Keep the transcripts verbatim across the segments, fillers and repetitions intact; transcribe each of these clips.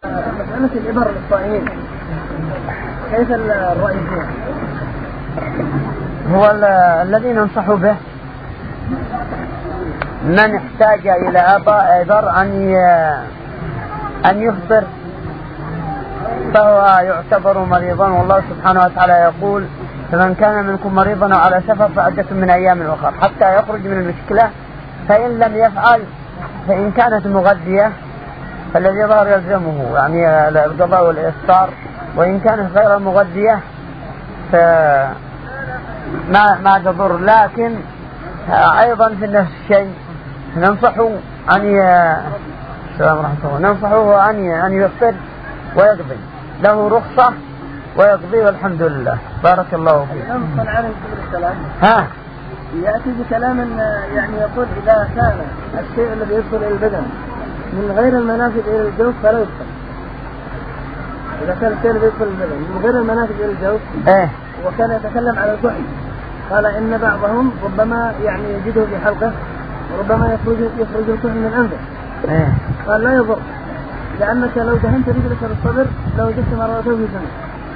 مسألة الإبر للصائمين كيف الرأي فيها؟ هو الذي ننصح به من احتاج إلى إبر أن أن يفطر فهو يعتبر مريضا، والله سبحانه وتعالى يقول: فمن كان منكم مريضا على سفر فعدة من أيام أخرى، حتى يخرج من المشكلة. فإن لم يفعل، فإن كانت مغذية فالذي ظهر يلزمه يعني القضاء والإفطار، وإن كانت غير مغذية فما ما تضر. لكن أيضا في نفس الشيء ننصحه أن السلام ورحمة الله ننصحه أن أن يفطر ويقضي، له رخصة ويقضي، والحمد لله. بارك الله فيك. الإمام عليه السلام ها يأتي بكلام يعني يقول: إذا كان الشيء الذي يدخل إلى البدن من غير المنافذ إلى الجوف فلا يدخل. إذا كان الشيء الذي يدخل البدن من غير المنافذ إلى الجوف إيه. وكان يتكلم على الكحل، قال إن بعضهم ربما يعني يجده في حلقه وربما يخرج يخرج الكحل من أنفه. إيه. قال لا يضر، لأنك لو دهنت رجلك بالصدر لو وجدت مرته في سنة.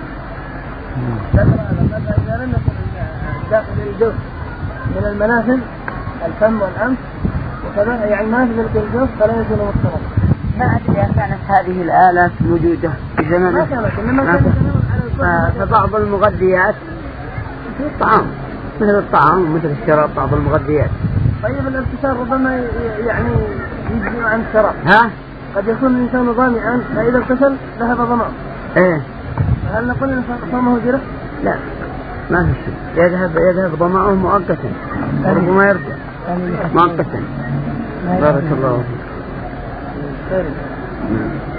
إذا لم يكن داخل الجوف من المنافذ الفم والأنف وكذا يعني منافذ الجوف فلا يكون مضطرا. ما أدري إذا كانت هذه الآلات موجودة في زمن ما كانت، إنما كانت على فبعض المغذيات مثل الطعام مثل الطعام مثل الشراب، بعض المغذيات. طيب الابتسار ربما يعني يجزي عن الشراب. ها؟ قد يكون الإنسان ظامئا فإذا اغتسل ذهب ظمأه. إيه. هل نقول إن صومه جرح؟ لا، ما في شيء. يذهب يذهب ظمأه مؤقتا وربما يرجع مؤقتا. بارك الله فيك.